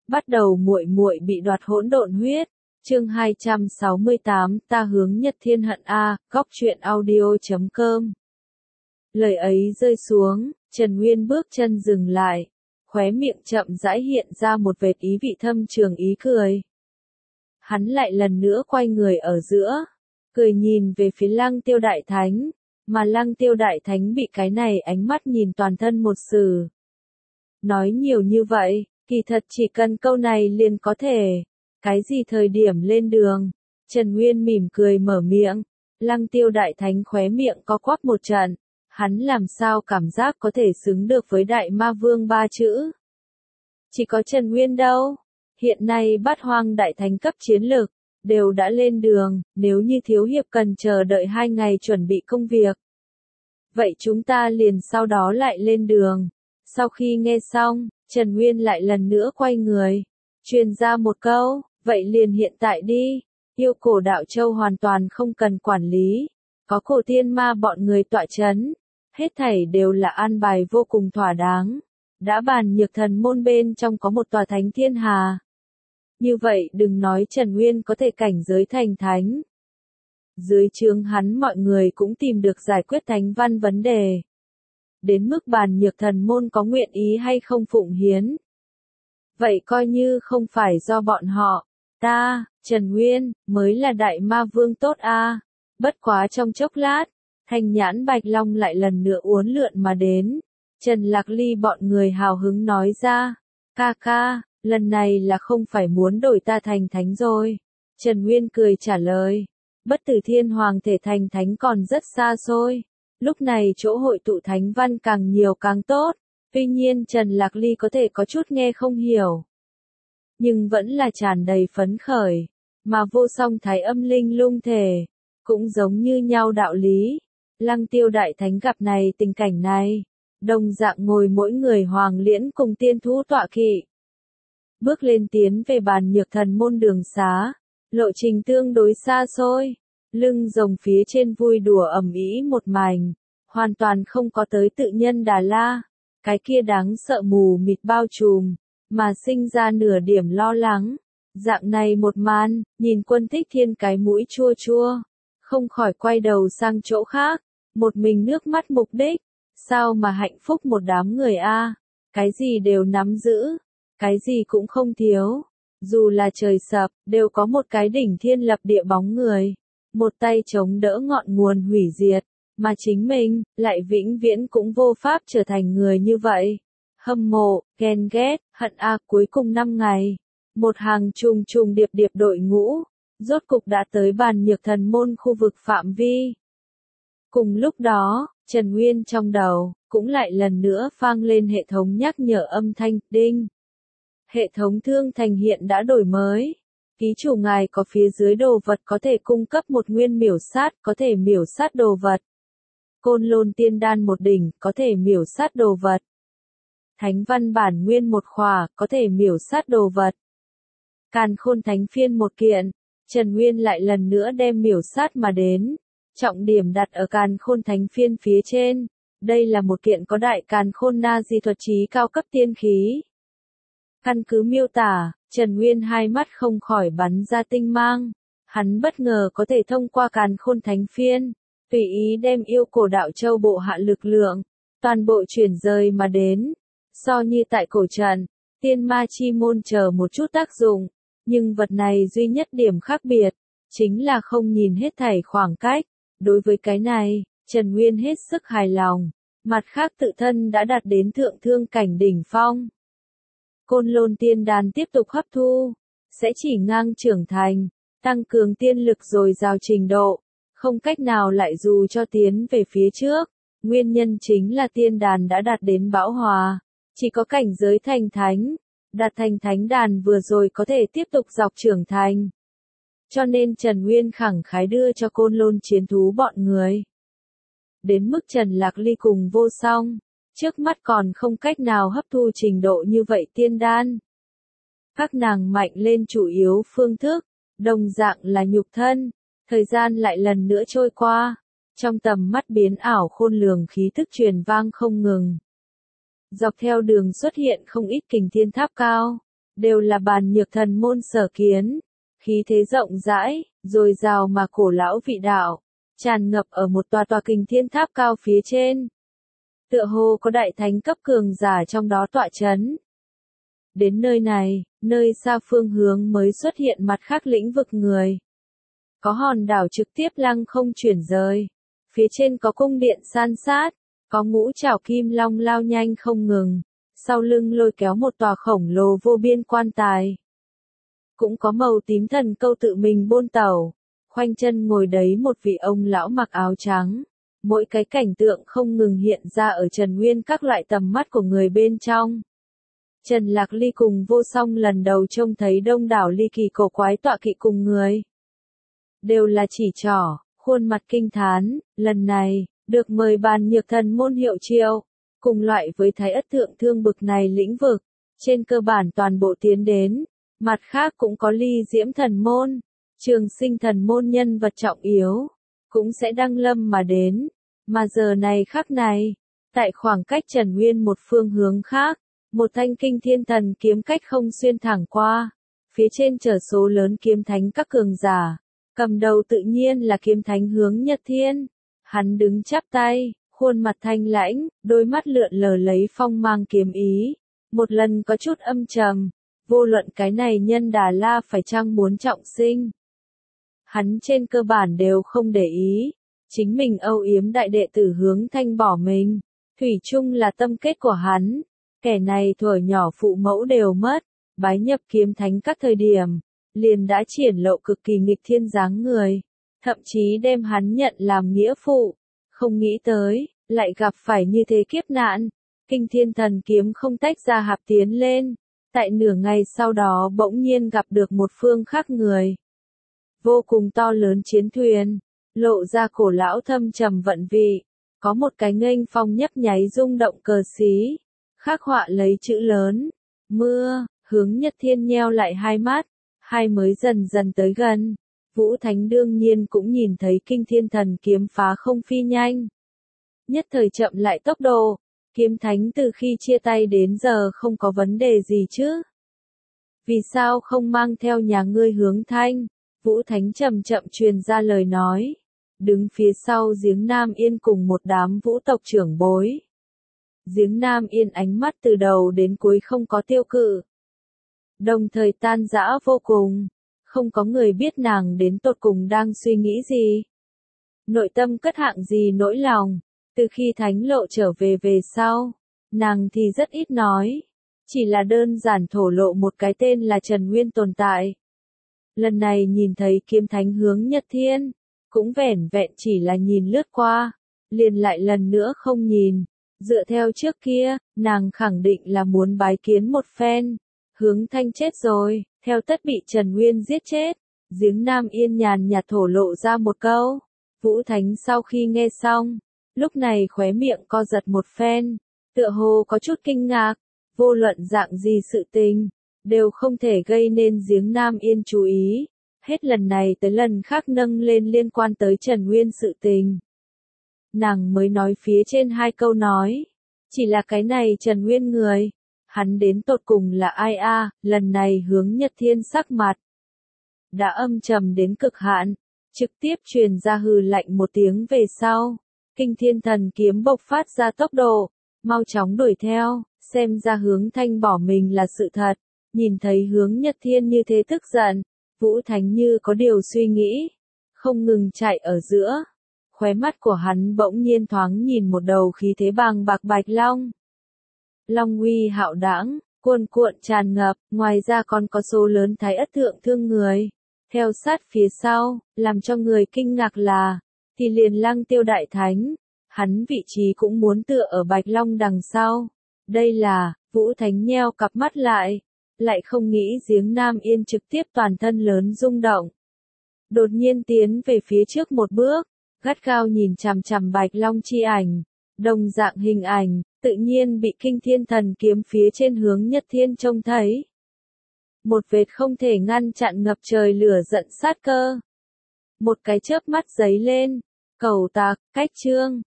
Bắt đầu muội muội bị đoạt hỗn độn huyết. Chương 268, ta hướng Nhật Thiên hận a, góc truyện audio.com. Lời ấy rơi xuống, Trần Nguyên bước chân dừng lại, khóe miệng chậm rãi hiện ra một vệt ý vị thâm trường ý cười. Hắn lại lần nữa quay người ở giữa, cười nhìn về phía Lăng Tiêu Đại Thánh, mà Lăng Tiêu Đại Thánh bị cái này ánh mắt nhìn toàn thân một sử. Nói nhiều như vậy, kỳ thật chỉ cần câu này liền có thể. Cái gì thời điểm lên đường? Trần Nguyên mỉm cười mở miệng, Lăng Tiêu Đại Thánh khóe miệng co quắp một trận, hắn làm sao cảm giác có thể xứng được với Đại Ma Vương ba chữ. Chỉ có Trần Nguyên đâu, hiện nay Bát Hoang Đại Thánh cấp chiến lực, đều đã lên đường, nếu như Thiếu Hiệp cần chờ đợi 2 ngày chuẩn bị công việc. Vậy chúng ta liền sau đó lại lên đường. Sau khi nghe xong, Trần Nguyên lại lần nữa quay người, truyền ra một câu, vậy liền hiện tại đi, yêu cổ đạo châu hoàn toàn không cần quản lý, có cổ tiên ma bọn người tọa chấn, hết thảy đều là an bài vô cùng thỏa đáng, đã bàn nhược thần môn bên trong có một tòa thánh thiên hà. Như vậy đừng nói Trần Nguyên có thể cảnh giới thành thánh. Dưới trướng hắn mọi người cũng tìm được giải quyết thánh văn vấn đề. Đến mức bàn nhược thần môn có nguyện ý hay không phụng hiến. Vậy coi như không phải do bọn họ, ta, Trần Nguyên, mới là đại ma vương tốt a. Bất quá trong chốc lát, Thanh Nhãn Bạch Long lại lần nữa uốn lượn mà đến. Trần Lạc Ly bọn người hào hứng nói ra, ca ca, lần này là không phải muốn đổi ta thành thánh rồi. Trần Nguyên cười trả lời, bất tử thiên hoàng thể thành thánh còn rất xa xôi. Lúc này chỗ hội tụ thánh văn càng nhiều càng tốt, tuy nhiên Trần Lạc Ly có thể có chút nghe không hiểu. Nhưng vẫn là tràn đầy phấn khởi, mà vô song thái âm linh lung thể, cũng giống như nhau đạo lý. Lăng Tiêu Đại Thánh gặp này tình cảnh này, đồng dạng ngồi mỗi người hoàng liễn cùng tiên thú tọa kỵ. Bước lên tiến về bàn nhược thần môn đường xá, lộ trình tương đối xa xôi. Lưng rồng phía trên vui đùa ầm ĩ một mảnh, hoàn toàn không có tới tự nhân Đà La, cái kia đáng sợ mù mịt bao trùm, mà sinh ra nửa điểm lo lắng. Dạng này một màn, nhìn Quân Thích Thiên cái mũi chua chua, không khỏi quay đầu sang chỗ khác, một mình nước mắt mục đích, sao mà hạnh phúc một đám người a, cái gì đều nắm giữ, cái gì cũng không thiếu, dù là trời sập, đều có một cái đỉnh thiên lập địa bóng người. Một tay chống đỡ ngọn nguồn hủy diệt, mà chính mình, lại vĩnh viễn cũng vô pháp trở thành người như vậy. Hâm mộ, ghen ghét, hận a, cuối cùng 5 ngày. Một hàng trùng trùng điệp điệp đội ngũ, rốt cục đã tới bàn nhược thần môn khu vực phạm vi. Cùng lúc đó, Trần Nguyên trong đầu, cũng lại lần nữa vang lên hệ thống nhắc nhở âm thanh, đinh. Hệ thống thương thành hiện đã đổi mới. Ký chủ ngài có phía dưới đồ vật có thể cung cấp một nguyên miểu sát, có thể miểu sát đồ vật. Côn Lôn Tiên Đan một đỉnh, có thể miểu sát đồ vật. Thánh văn bản nguyên một khỏa, có thể miểu sát đồ vật. Càn Khôn Thánh Phiên một kiện, Trần Nguyên lại lần nữa đem miểu sát mà đến. Trọng điểm đặt ở Càn Khôn Thánh Phiên phía trên. Đây là một kiện có đại Càn Khôn Na Di thuật trí cao cấp tiên khí. Căn cứ miêu tả, Trần Nguyên hai mắt không khỏi bắn ra tinh mang. Hắn bất ngờ có thể thông qua Càn Khôn Thánh Phiên, tùy ý đem yêu cổ đạo châu bộ hạ lực lượng, toàn bộ chuyển rời mà đến. So như tại cổ trận, tiên ma chi môn chờ một chút tác dụng, nhưng vật này duy nhất điểm khác biệt, chính là không nhìn hết thảy khoảng cách. Đối với cái này, Trần Nguyên hết sức hài lòng, mặt khác tự thân đã đạt đến thượng thương cảnh đỉnh phong. Côn Lôn Tiên Đan tiếp tục hấp thu, sẽ chỉ ngang trưởng thành, tăng cường tiên lực dồi dào trình độ, không cách nào lại dù cho tiến về phía trước. Nguyên nhân chính là tiên đàn đã đạt đến bão hòa, chỉ có cảnh giới thành thánh, đạt thành thánh đàn vừa rồi có thể tiếp tục dọc trưởng thành. Cho nên Trần Nguyên khẳng khái đưa cho Côn Lôn chiến thú bọn người. Đến mức Trần Lạc Ly cùng vô song, trước mắt còn không cách nào hấp thu trình độ như vậy tiên đan. Các nàng mạnh lên chủ yếu phương thức, đồng dạng là nhục thân, thời gian lại lần nữa trôi qua, trong tầm mắt biến ảo khôn lường khí thức truyền vang không ngừng. Dọc theo đường xuất hiện không ít kình thiên tháp cao, đều là bàn nhược thần môn sở kiến, khí thế rộng rãi, dồi dào mà cổ lão vị đạo, tràn ngập ở một tòa tòa kình thiên tháp cao phía trên. Tựa hồ có đại thánh cấp cường giả trong đó tọa chấn. Đến nơi này, nơi xa phương hướng mới xuất hiện mặt khác lĩnh vực người. Có hòn đảo trực tiếp lăng không chuyển rời. Phía trên có cung điện san sát, có ngũ trảo kim long lao nhanh không ngừng, sau lưng lôi kéo một tòa khổng lồ vô biên quan tài. Cũng có màu tím thần câu tự mình bôn tẩu, khoanh chân ngồi đấy một vị ông lão mặc áo trắng. Mỗi cái cảnh tượng không ngừng hiện ra ở Trần Nguyên các loại tầm mắt của người bên trong. Trần Lạc Ly cùng Vô Song lần đầu trông thấy đông đảo ly kỳ cổ quái tọa kỵ cùng người. Đều là chỉ trỏ, khuôn mặt kinh thán, lần này, được mời bàn nhược thần môn hiệu triệu. Cùng loại với Thái Ất Thượng Thương bực này lĩnh vực, trên cơ bản toàn bộ tiến đến. Mặt khác cũng có Ly Diễm thần môn, Trường Sinh thần môn nhân vật trọng yếu, cũng sẽ đăng lâm mà đến. Mà giờ này khắc này, tại khoảng cách Trần Nguyên một phương hướng khác, một thanh kinh thiên thần kiếm cách không xuyên thẳng qua, phía trên chở số lớn kiếm thánh các cường giả, cầm đầu tự nhiên là kiếm thánh Hướng Nhật Thiên. Hắn đứng chắp tay, khuôn mặt thanh lãnh, đôi mắt lượn lờ lấy phong mang kiếm ý, một lần có chút âm trầm, vô luận cái này nhân Đà La phải chăng muốn trọng sinh. Hắn trên cơ bản đều không để ý, chính mình âu yếm đại đệ tử Hướng Thanh bỏ mình, thủy chung là tâm kết của hắn. Kẻ này thuở nhỏ phụ mẫu đều mất, bái nhập kiếm thánh các thời điểm, liền đã triển lộ cực kỳ nghịch thiên dáng người, thậm chí đem hắn nhận làm nghĩa phụ, không nghĩ tới, lại gặp phải như thế kiếp nạn. Kinh thiên thần kiếm không tách ra hạp tiến lên, tại nửa ngày sau đó bỗng nhiên gặp được một phương khác người. Vô cùng to lớn chiến thuyền, lộ ra cổ lão thâm trầm vận vị, có một cái nghênh phong nhấp nháy rung động cờ xí, khắc họa lấy chữ lớn, mưa. Hướng Nhật Thiên nheo lại hai mắt, hai mới dần dần tới gần. Vũ Thánh đương nhiên cũng nhìn thấy kinh thiên thần kiếm phá không phi nhanh. Nhất thời chậm lại tốc độ, kiếm thánh từ khi chia tay đến giờ không có vấn đề gì chứ. Vì sao không mang theo nhà ngươi Hướng Thanh? Vũ Thánh chậm chậm truyền ra lời nói. Đứng phía sau giếng Nam Yên cùng một đám vũ tộc trưởng bối. Giếng Nam Yên ánh mắt từ đầu đến cuối không có tiêu cự. Đồng thời tan rã vô cùng. Không có người biết nàng đến tột cùng đang suy nghĩ gì. Nội tâm cất hạng gì nỗi lòng. Từ khi thánh lộ trở về sau, nàng thì rất ít nói. Chỉ là đơn giản thổ lộ một cái tên là Trần Nguyên tồn tại. Lần này nhìn thấy kiếm thánh Hướng Nhật Thiên, cũng vẻn vẹn chỉ là nhìn lướt qua, liền lại lần nữa không nhìn. Dựa theo trước kia, nàng khẳng định là muốn bái kiến một phen. Hướng Thanh chết rồi, theo tất bị Trần Nguyên giết chết. Giếng Nam Yên nhàn nhạt thổ lộ ra một câu. Vũ Thánh sau khi nghe xong, lúc này khóe miệng co giật một phen, tựa hồ có chút kinh ngạc. Vô luận dạng gì sự tình, đều không thể gây nên giếng Nam Yên chú ý. Hết lần này tới lần khác nâng lên liên quan tới Trần Nguyên sự tình. Nàng mới nói phía trên hai câu nói. Chỉ là cái này Trần Nguyên người. Hắn đến tột cùng là ai a? Lần này Hướng Nhật Thiên sắc mặt đã âm trầm đến cực hạn, trực tiếp truyền ra hừ lạnh một tiếng về sau. Kinh thiên thần kiếm bộc phát ra tốc độ, mau chóng đuổi theo, xem ra Hướng Thanh bỏ mình là sự thật. Nhìn thấy Hướng Nhật Thiên như thế tức giận, Vũ Thánh như có điều suy nghĩ, không ngừng chạy ở giữa. Khóe mắt của hắn bỗng nhiên thoáng nhìn một đầu khí thế bàng bạc bạch long. Long uy hạo đãng, cuồn cuộn tràn ngập, ngoài ra còn có số lớn Thái Ất Thượng Thương người. Theo sát phía sau, làm cho người kinh ngạc là, thì liền Lăng Tiêu Đại Thánh, hắn vị trí cũng muốn tựa ở Bạch Long đằng sau. Đây là, Vũ Thánh nheo cặp mắt lại không nghĩ giếng Nam Yên trực tiếp toàn thân lớn rung động. Đột nhiên tiến về phía trước một bước, gắt gao nhìn chằm chằm Bạch Long chi ảnh, đồng dạng hình ảnh, tự nhiên bị kinh thiên thần kiếm phía trên Hướng Nhật Thiên trông thấy. Một vệt không thể ngăn chặn ngập trời lửa giận sát cơ. Một cái chớp mắt giấy lên, cầu tạc, cách chương,